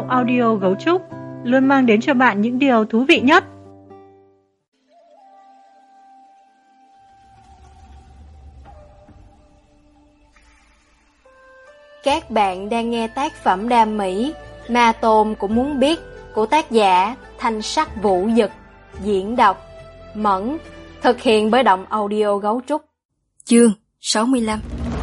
audio Gấu Trúc luôn mang đến cho bạn những điều thú vị nhất. Các bạn đang nghe tác phẩm đam mỹ Ma Tôn Cũng Muốn Biết của tác giả Thanh Sắc Vũ Dực, diễn đọc Mẫn, thực hiện bởi Động Audio Gấu Trúc. Chương 65.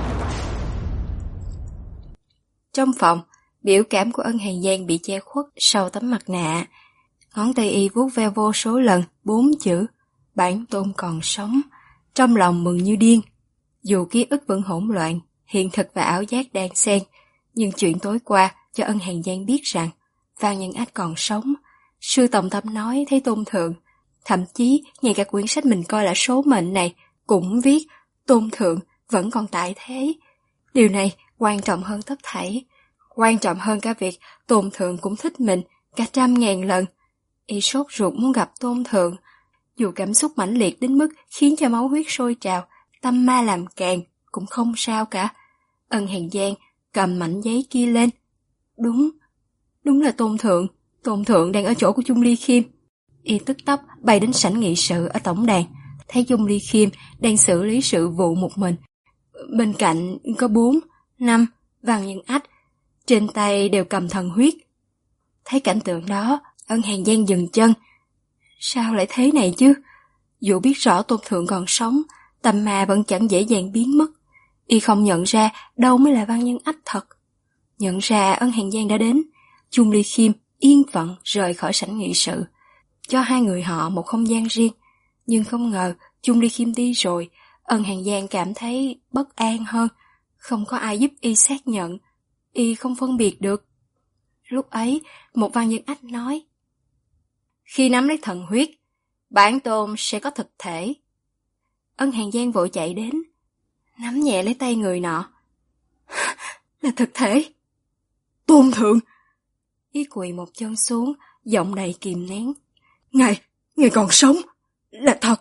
Trong phòng, biểu cảm của Ân Hàn Giang bị che khuất sau tấm mặt nạ. Ngón tay y vuốt ve vô số lần 4 chữ Bản Tôn còn sống, trong lòng mừng như điên. Dù ký ức vẫn hỗn loạn, hiện thực và ảo giác đang xen, nhưng chuyện tối qua cho Ân Hàn Giang biết rằng Văn Nhân Ách còn sống. Sư Tòng Tâm nói thấy Tôn Thượng, thậm chí ngay cả quyển sách mình coi là số mệnh này cũng viết Tôn Thượng vẫn còn tại thế. Điều này quan trọng hơn tất thảy, quan trọng hơn cả việc Tôn Thượng cũng thích mình cả 100.000 lần. Y sốt ruột muốn gặp Tôn Thượng, dù cảm xúc mãnh liệt đến mức khiến cho máu huyết sôi trào, tâm ma làm càng cũng không sao cả. Ân Hàn Giang cầm mảnh giấy kia lên. Đúng là Tôn Thượng đang ở chỗ của Chung Ly Khiêm. Y tức tốc bay đến sảnh nghị sự ở tổng đàn, thấy Chung Ly Khiêm đang xử lý sự vụ một mình. Bên cạnh có 4, 5 Văn Nhân Ách, trên tay đều cầm thần huyết. Thấy cảnh tượng đó, Ân Hàn Giang dừng chân. Sao lại thế này chứ? Dù biết rõ Tôn Thượng còn sống, tâm ma vẫn chẳng dễ dàng biến mất. Y không nhận ra đâu mới là Văn Nhân Ách thật. Nhận ra Ân Hàn Giang đã đến, Chung Ly Khiêm yên phận rời khỏi sảnh nghị sự, cho hai người họ một không gian riêng. Nhưng không ngờ Chung Ly Khiêm đi rồi, Ân Hàn Giang cảm thấy bất an hơn. Không có ai giúp y xác nhận, y không phân biệt được. Lúc ấy, một Văn Nhân Ách nói: khi nắm lấy thần huyết, bản tôn sẽ có thực thể. Ân Hàn Giang vội chạy đến, nắm nhẹ lấy tay người nọ. Là thực thể. Tôn Thượng! Y quỳ một chân xuống, giọng đầy kìm nén. Ngài còn sống, là thật.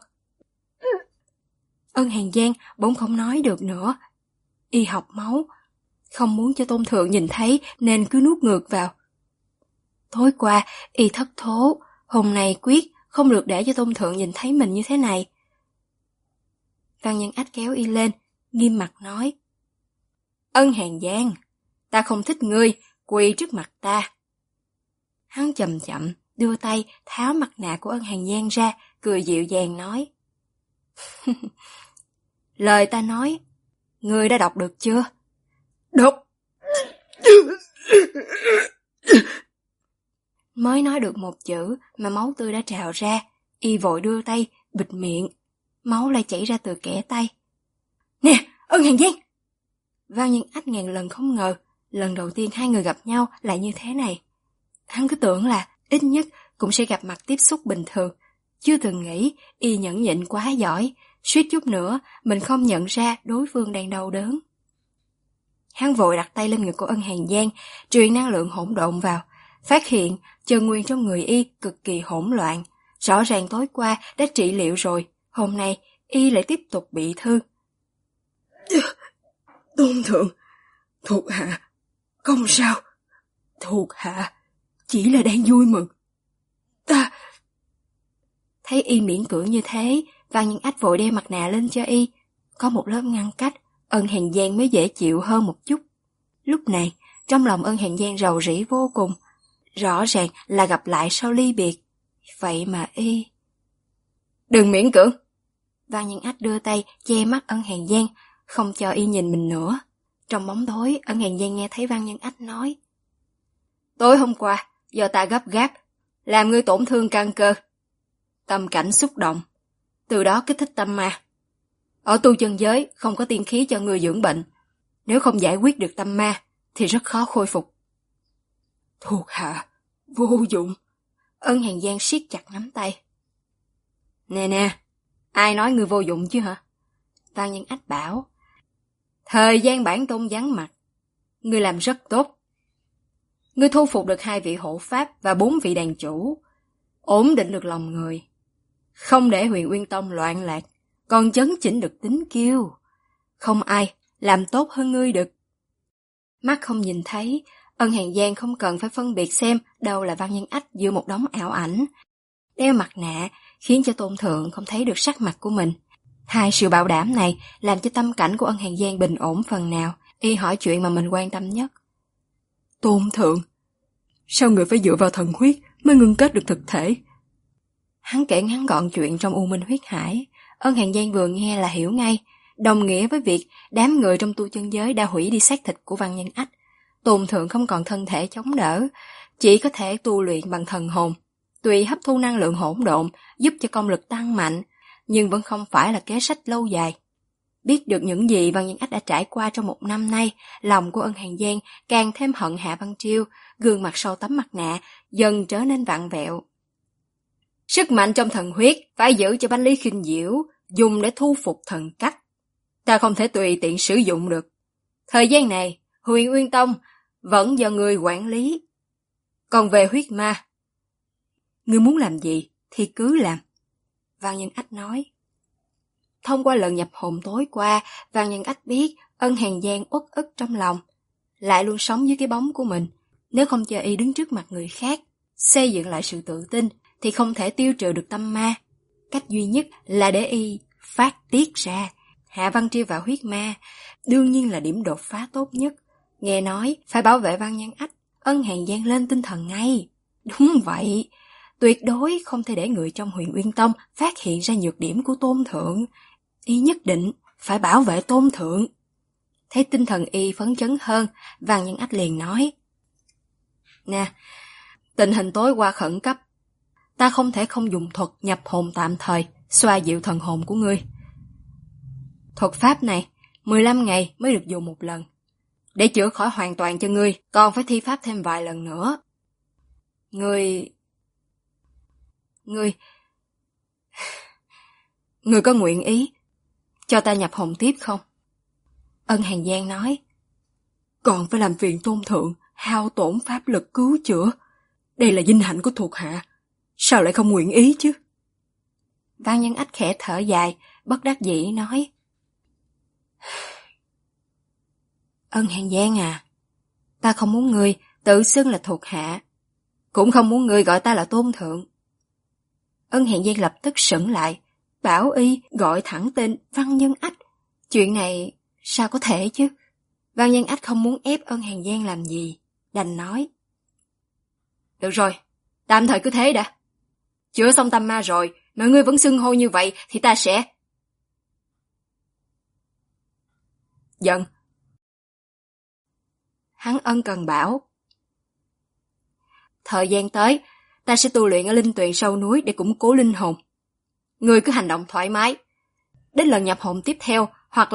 Ân Hàn Giang bỗng không nói được nữa. Y học máu, không muốn cho Tôn Thượng nhìn thấy nên cứ nuốt ngược vào. Tối qua y thất thố, hôm nay quyết không được để cho Tôn Thượng nhìn thấy mình như thế này. Văn Nhân Ách kéo y lên, nghiêm mặt nói: Ân Hàn Giang, ta không thích ngươi quỳ trước mặt ta. Hắn chậm chậm đưa tay tháo mặt nạ của Ân Hàn Giang ra, cười dịu dàng nói: lời ta nói, ngươi đã đọc được chưa? Đọc. Mới nói được một chữ mà máu tươi đã trào ra, y vội đưa tay bịt miệng, máu lại chảy ra từ kẽ tay. Nè, Ân Hàn Giang! Văn Nhân Ách ngàn lần không ngờ, lần đầu tiên hai người gặp nhau lại như thế này. Hắn cứ tưởng là ít nhất cũng sẽ gặp mặt tiếp xúc bình thường, chưa từng nghĩ y nhẫn nhịn quá giỏi, suýt chút nữa mình không nhận ra đối phương đang đau đớn. Hắn vội đặt tay lên ngực của Ân Hàn Giang, truyền năng lượng hỗn độn vào, phát hiện chân nguyên trong người y cực kỳ hỗn loạn. Rõ ràng tối qua đã trị liệu rồi, hôm nay y lại tiếp tục bị thương. Tôn Thượng, thuộc hạ không sao, thuộc hạ chỉ là đang vui mừng. Ta... Thấy y miễn cưỡng như thế, Văn Nhân Ách vội đeo mặt nạ lên cho y. Có một lớp ngăn cách, Ân Hàn Giang mới dễ chịu hơn một chút. Lúc này, trong lòng Ân Hàn Giang rầu rĩ vô cùng. Rõ ràng là gặp lại sau ly biệt. Vậy mà y... Đừng miễn cưỡng! Văn Nhân Ách đưa tay che mắt Ân Hàn Giang, không cho y nhìn mình nữa. Trong bóng tối, Ân Hàn Giang nghe thấy Văn Nhân Ách nói: tối hôm qua, do ta gấp gáp, làm ngươi tổn thương căn cơ. Tâm cảnh xúc động, từ đó kích thích tâm ma. Ở tu chân giới không có tiên khí cho ngươi dưỡng bệnh. Nếu không giải quyết được tâm ma, thì rất khó khôi phục. Thuộc hạ vô dụng. Ân Hàn Giang siết chặt nắm tay. Nè, ai nói ngươi vô dụng chứ hả? Văn Nhân Ách bảo: thời gian bản tôn vắng mặt, ngươi làm rất tốt. Ngươi thu phục được 2 vị hộ pháp và 4 vị đàn chủ, ổn định được lòng người, không để Huyền Uyên Tông loạn lạc, còn chấn chỉnh được tính kiêu. Không ai làm tốt hơn ngươi được. Mắt không nhìn thấy, Ân Hàn Giang không cần phải phân biệt xem đâu là Văn Nhân Ách giữa một đống ảo ảnh. Đeo mặt nạ khiến cho Tôn Thượng không thấy được sắc mặt của mình. Hai sự bảo đảm này làm cho tâm cảnh của Ân Hàn Giang bình ổn phần nào. Y hỏi chuyện mà mình quan tâm nhất. Tôn Thượng, sao người phải dựa vào thần huyết mới ngưng kết được thực thể? Hắn kể ngắn gọn chuyện trong U Minh huyết hải. Ân Hàn Giang vừa nghe là hiểu ngay, đồng nghĩa với việc đám người trong tu chân giới đã hủy đi xác thịt của Văn Nhân Ách. Tôn Thượng không còn thân thể chống đỡ, chỉ có thể tu luyện bằng thần hồn. Tuy hấp thu năng lượng hỗn độn giúp cho công lực tăng mạnh, nhưng vẫn không phải là kế sách lâu dài. Biết được những gì Văn Nhân Ách đã trải qua trong 1 năm nay, lòng của Ân Hàn Giang càng thêm hận Hạ Văn Triêu, gương mặt sau tấm mặt nạ dần trở nên vặn vẹo. Sức mạnh trong thần huyết phải giữ cho Bách Lý Khinh Diễu dùng để thu phục thần cách. Ta không thể tùy tiện sử dụng được. Thời gian này, Huyền Uyên Tông vẫn do người quản lý. Còn về huyết ma, ngươi muốn làm gì thì cứ làm. Văn Nhân Ách nói. Thông qua lần nhập hồn tối qua, Văn Nhân Ách biết Ân Hàn Giang uất ức trong lòng, lại luôn sống dưới cái bóng của mình. Nếu không cho y đứng trước mặt người khác, xây dựng lại sự tự tin, thì không thể tiêu trừ được tâm ma. Cách duy nhất là để y phát tiết ra. Hạ Văn Triêu vào huyết ma, đương nhiên là điểm đột phá tốt nhất. Nghe nói phải bảo vệ Văn Nhân Ách, Ân Hàn Giang lên tinh thần ngay. Đúng vậy, tuyệt đối không thể để người trong Huyền Uyên Tông phát hiện ra nhược điểm của Tôn Thượng. Y nhất định phải bảo vệ Tôn Thượng. Thấy tinh thần y phấn chấn hơn, Văn Nhân Ách liền nói. Nè, tình hình tối qua khẩn cấp. Ta không thể không dùng thuật nhập hồn tạm thời, xoa dịu thần hồn của ngươi. Thuật pháp này, 15 ngày mới được dùng một lần. Để chữa khỏi hoàn toàn cho ngươi, còn phải thi pháp thêm vài lần nữa. Ngươi có nguyện ý cho ta nhập hồn tiếp không? Ân Hàn Giang nói. Còn phải làm phiền Tôn Thượng, hao tổn pháp lực cứu chữa. Đây là vinh hạnh của thuộc hạ. Sao lại không nguyện ý chứ? Văn Nhân Ách khẽ thở dài, bất đắc dĩ nói. Ân Hàn Giang à, ta không muốn ngươi tự xưng là thuộc hạ, cũng không muốn ngươi gọi ta là Tôn Thượng. Ân Hàn Giang lập tức sững lại, bảo y gọi thẳng tên Văn Nhân Ách. Chuyện này sao có thể chứ? Văn Nhân Ách không muốn ép Ân Hàn Giang làm gì, đành nói. Được rồi, tạm thời cứ thế đã. Chữa xong tâm ma rồi, mà ngươi vẫn xưng hô như vậy thì ta sẽ... Giận. Hắn ân cần bảo. Thời gian tới, ta sẽ tu luyện ở linh tuyền sâu núi để củng cố linh hồn. Ngươi cứ hành động thoải mái. Đến lần nhập hồn tiếp theo, hoặc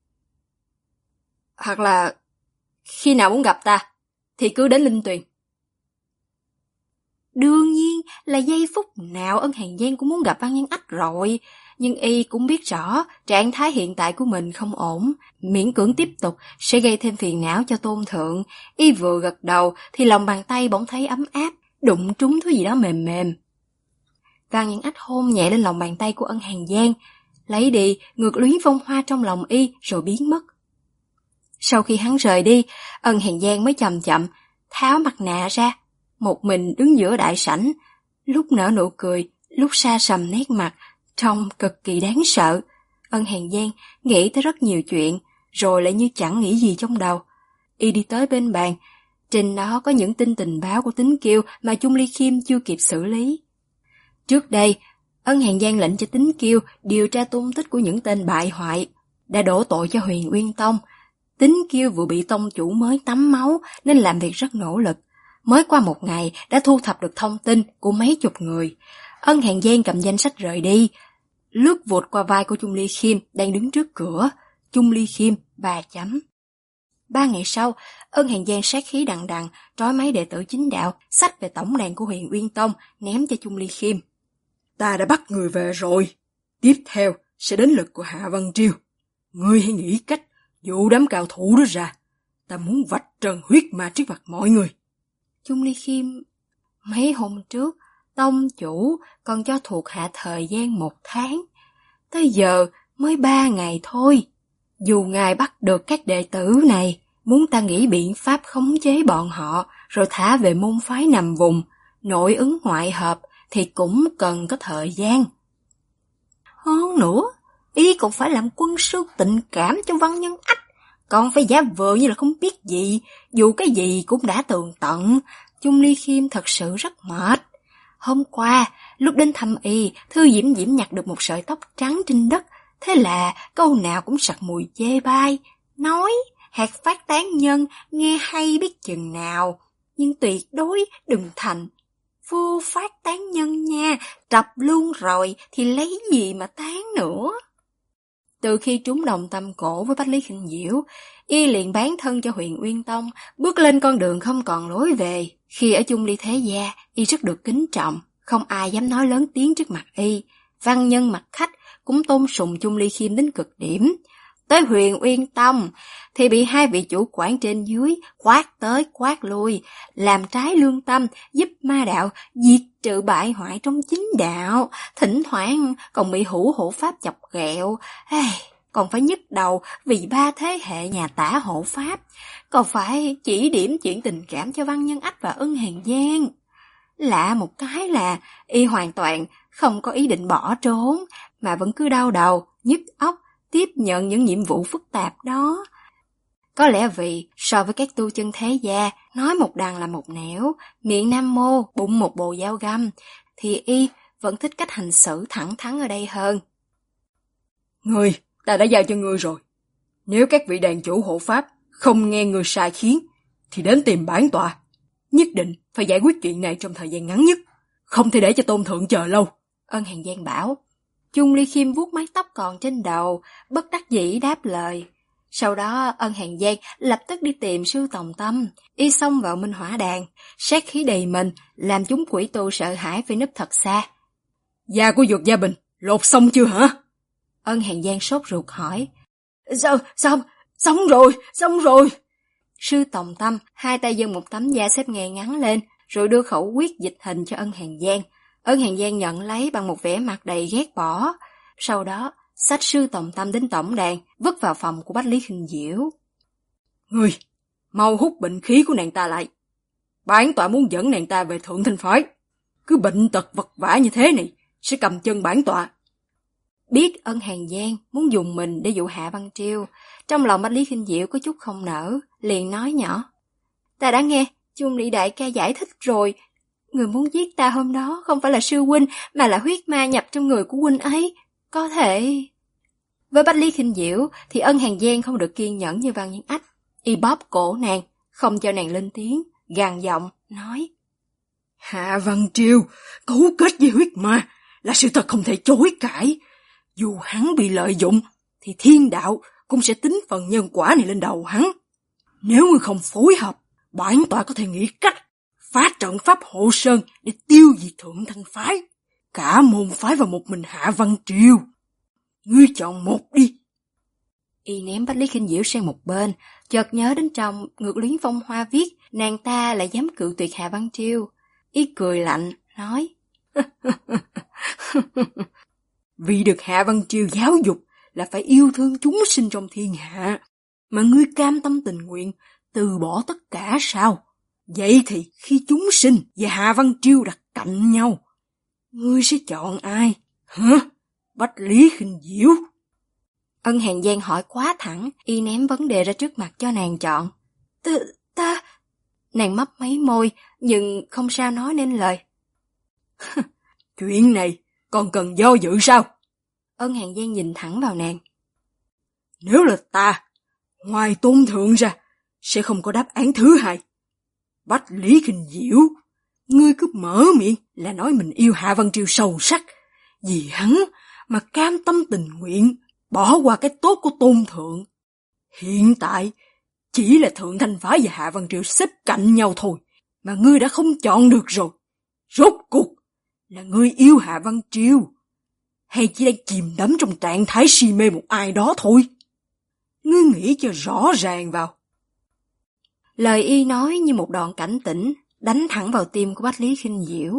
là khi nào muốn gặp ta, thì cứ đến linh tuyền. Đương nhiên là giây phút nào Ân Hàn Giang cũng muốn gặp Văn Nhân Ách rồi, nhưng y cũng biết rõ trạng thái hiện tại của mình không ổn, miễn cưỡng tiếp tục sẽ gây thêm phiền não cho Tôn Thượng. Y vừa gật đầu thì lòng bàn tay bỗng thấy ấm áp, đụng trúng thứ gì đó mềm mềm. Văn Nhân Ách hôn nhẹ lên lòng bàn tay của Ân Hàn Giang, lấy đi ngược luyến phong hoa trong lòng y rồi biến mất. Sau khi hắn rời đi, Ân Hàn Giang mới chậm chậm tháo mặt nạ ra, một mình đứng giữa đại sảnh, lúc nở nụ cười, lúc sa sầm nét mặt, trông cực kỳ đáng sợ. Ân Hàn Giang nghĩ tới rất nhiều chuyện, rồi lại như chẳng nghĩ gì trong đầu. Y đi tới bên bàn, trên đó có những tin tình báo của Tính Kiêu mà Chung Ly Khiêm chưa kịp xử lý. Trước đây, Ân Hàn Giang lệnh cho Tính Kiêu điều tra tung tích của những tên bại hoại, đã đổ tội cho Huyền Uyên Tông. Tính Kiêu vừa bị tông chủ mới tắm máu nên làm việc rất nỗ lực. Mới qua 1 ngày đã thu thập được thông tin của mấy chục người. Ân Hàn Giang cầm danh sách rời đi, lướt vụt qua vai của Chung Ly Khiêm đang đứng trước cửa. Chung Ly Khiêm 3 chấm. 3 ngày sau, Ân Hàn Giang sát khí đằng đằng trói mấy đệ tử chính đạo, xách về tổng đàn của Huyền Uyên Tông ném cho Chung Ly Khiêm. Ta đã bắt người về rồi. Tiếp theo sẽ đến lượt của Hạ Văn Triêu. Ngươi hãy nghĩ cách dụ đám cao thủ đó ra. Ta muốn vạch trần huyết ma trước mặt mọi người. Chung Ly Khiêm, mấy hôm trước, tông chủ còn cho thuộc hạ thời gian 1 tháng. Tới giờ mới 3 ngày thôi. Dù ngài bắt được các đệ tử này, muốn ta nghĩ biện pháp khống chế bọn họ, rồi thả về môn phái nằm vùng, nội ứng ngoại hợp, thì cũng cần có thời gian. Hơn nữa, y còn phải làm quân sư tình cảm cho Văn Nhân Ách, còn phải giả vờ như là không biết gì, dù cái gì cũng đã tường tận. Chung Ly Khiêm thật sự rất mệt. Hôm qua, lúc đến thăm y, Thư Diễm Diễm nhặt được một sợi tóc trắng trên đất, thế là câu nào cũng sặc mùi chê bai, nói hạt phát tán nhân, nghe hay biết chừng nào, nhưng tuyệt đối đừng thành vô phát tán nhân nha, trập luôn rồi thì lấy gì mà tán nữa. Từ khi trúng đồng tâm cổ với Bách Lý Khinh Diễu, y liền bán thân cho Huyền Uyên Tông, bước lên con đường không còn lối về. Khi ở chung Ly thế gia, y rất được kính trọng, không ai dám nói lớn tiếng trước mặt y. Văn nhân mặt khách cũng tôn sùng Chung Ly Khiêm đến cực điểm. Tới Huyền Uyên Tông thì bị hai vị chủ quản trên dưới quát tới quát lui, làm trái lương tâm, giúp ma đạo diệt trừ bại hoại trong chính đạo, thỉnh thoảng còn bị hữu hộ pháp chọc ghẹo, còn phải nhức đầu vì 3 thế hệ nhà Tả hộ pháp, còn phải chỉ điểm chuyện tình cảm cho Văn Nhân Ách và Ân Hàn Giang. Lạ một cái là y hoàn toàn không có ý định bỏ trốn, mà vẫn cứ đau đầu, nhức óc tiếp nhận những nhiệm vụ phức tạp đó. Có lẽ vì so với các tu chân thế gia, nói một đằng là một nẻo, miệng nam mô, bụng một bồ dao găm, thì y vẫn thích cách hành xử thẳng thắn ở đây hơn. Ngươi, ta đã giao cho ngươi rồi. Nếu các vị đàn chủ hộ pháp không nghe ngươi sai khiến, thì đến tìm bản tọa. Nhất định phải giải quyết chuyện này trong thời gian ngắn nhất, không thể để cho Tôn Thượng chờ lâu. Ân Hàn Giang bảo. Chung Ly Khiêm vuốt mái tóc còn trên đầu, bất đắc dĩ đáp lời. Sau đó Ân Hàn Giang lập tức đi tìm Sư Tòng Tâm, y xông vào Minh Hỏa Đàn, sát khí đầy mình, làm chúng quỷ tu sợ hãi phải núp thật xa. Da của Dược Gia Bình lột xong chưa hả? Ân Hàn Giang sốt ruột hỏi. Xong rồi. Sư Tòng Tâm hai tay giơ một tấm da xếp ngay ngắn lên, rồi đưa khẩu quyết dịch hình cho Ân Hàn Giang. Ân Hàn Giang nhận lấy bằng một vẻ mặt đầy ghét bỏ, sau đó xách Sư Tòng Tâm đến tổng đàn, vứt vào phòng của Bách Lý Khinh Diễu. Ngươi, mau hút bệnh khí của nàng ta lại. Bản tọa muốn dẫn nàng ta về Thượng Thanh phái. Cứ bệnh tật vật vã như thế này, sẽ cầm chân bản tọa. Biết Ân Hàn Giang muốn dùng mình để dụ Hạ Văn Triêu, trong lòng Bách Lý Khinh Diễu có chút không nỡ, liền nói nhỏ. Ta đã nghe Chung Ly đại ca giải thích rồi. Người muốn giết ta hôm đó không phải là sư huynh, mà là huyết ma nhập trong người của huynh ấy. Có thể... Với Bách Lý Khinh Diễu thì Ân Hàn Giang không được kiên nhẫn như Văn Nhân Ách. Y bóp cổ nàng, không cho nàng lên tiếng, gằn giọng, nói. Hạ Văn Triêu cấu kết với huyết ma là sự thật không thể chối cãi. Dù hắn bị lợi dụng, thì thiên đạo cũng sẽ tính phần nhân quả này lên đầu hắn. Nếu ngươi không phối hợp, bản tọa có thể nghĩ cách phá trận pháp hộ sơn để tiêu diệt Thượng Thanh phái. Cả môn phái vào một mình Hạ Văn Triều. Ngươi chọn một đi. Y ném Bách Lý Khinh Diễu sang một bên, chợt nhớ đến trong Ngược Luyến Phong Hoa viết, nàng ta lại dám cự tuyệt Hạ Văn Triều. Y cười lạnh, nói. Vì được Hạ Văn Triều giáo dục là phải yêu thương chúng sinh trong thiên hạ, mà ngươi cam tâm tình nguyện từ bỏ tất cả sao? Vậy thì khi chúng sinh và Hạ Văn Triều đặt cạnh nhau, ngươi sẽ chọn ai? Hả? Bách Lý Khinh Diễu? Ân Hàn Giang hỏi quá thẳng, y ném vấn đề ra trước mặt cho nàng chọn. Ta... Nàng mấp máy môi, nhưng không sao nói nên lời. Chuyện này còn cần do dự sao? Ân Hàn Giang nhìn thẳng vào nàng. Nếu là ta, ngoài Tôn Thượng ra, sẽ không có đáp án thứ hai. Bách Lý Khinh Diễu, ngươi cứ mở miệng là nói mình yêu Hạ Văn Triều sâu sắc, vì hắn mà cam tâm tình nguyện bỏ qua cái tốt của Tôn Thượng. Hiện tại chỉ là Thượng Thanh phái và Hạ Văn Triều xếp cạnh nhau thôi, mà ngươi đã không chọn được rồi. Rốt cuộc là ngươi yêu Hạ Văn Triều, hay chỉ đang chìm đắm trong trạng thái si mê một ai đó thôi? Ngươi nghĩ cho rõ ràng vào. Lời y nói như một đòn cảnh tỉnh, đánh thẳng vào tim của Bách Lý Khinh Diễu.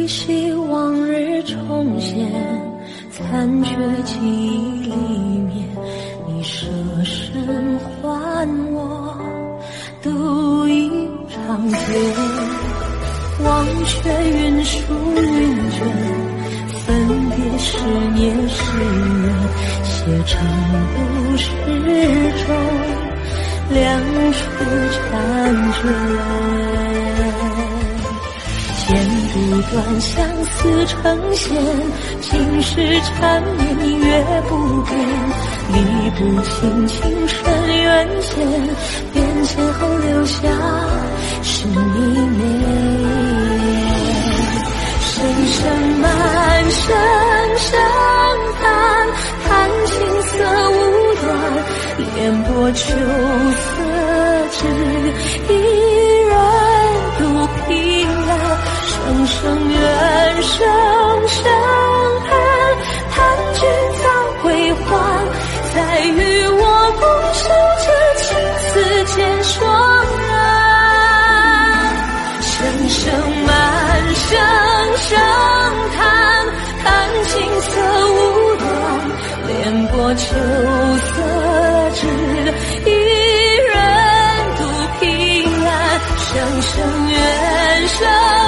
依稀往日重现，残缺记忆里面，你舍身还我独一长卷，忘却云舒云卷，分别是年是月，写成故事中两处婵娟。剪不断，相思成线，情是缠绵，明月不变，理不清情深缘浅，变迁后留下是你美。声声满声声叹，叹青涩无端，帘簸秋色只一人独凭栏，声声怨，声声恨，叹君早归还，再与我共守这青丝渐霜染。声声满声声叹，叹青涩无端，帘簸秋色只一人独凭栏，声声怨，声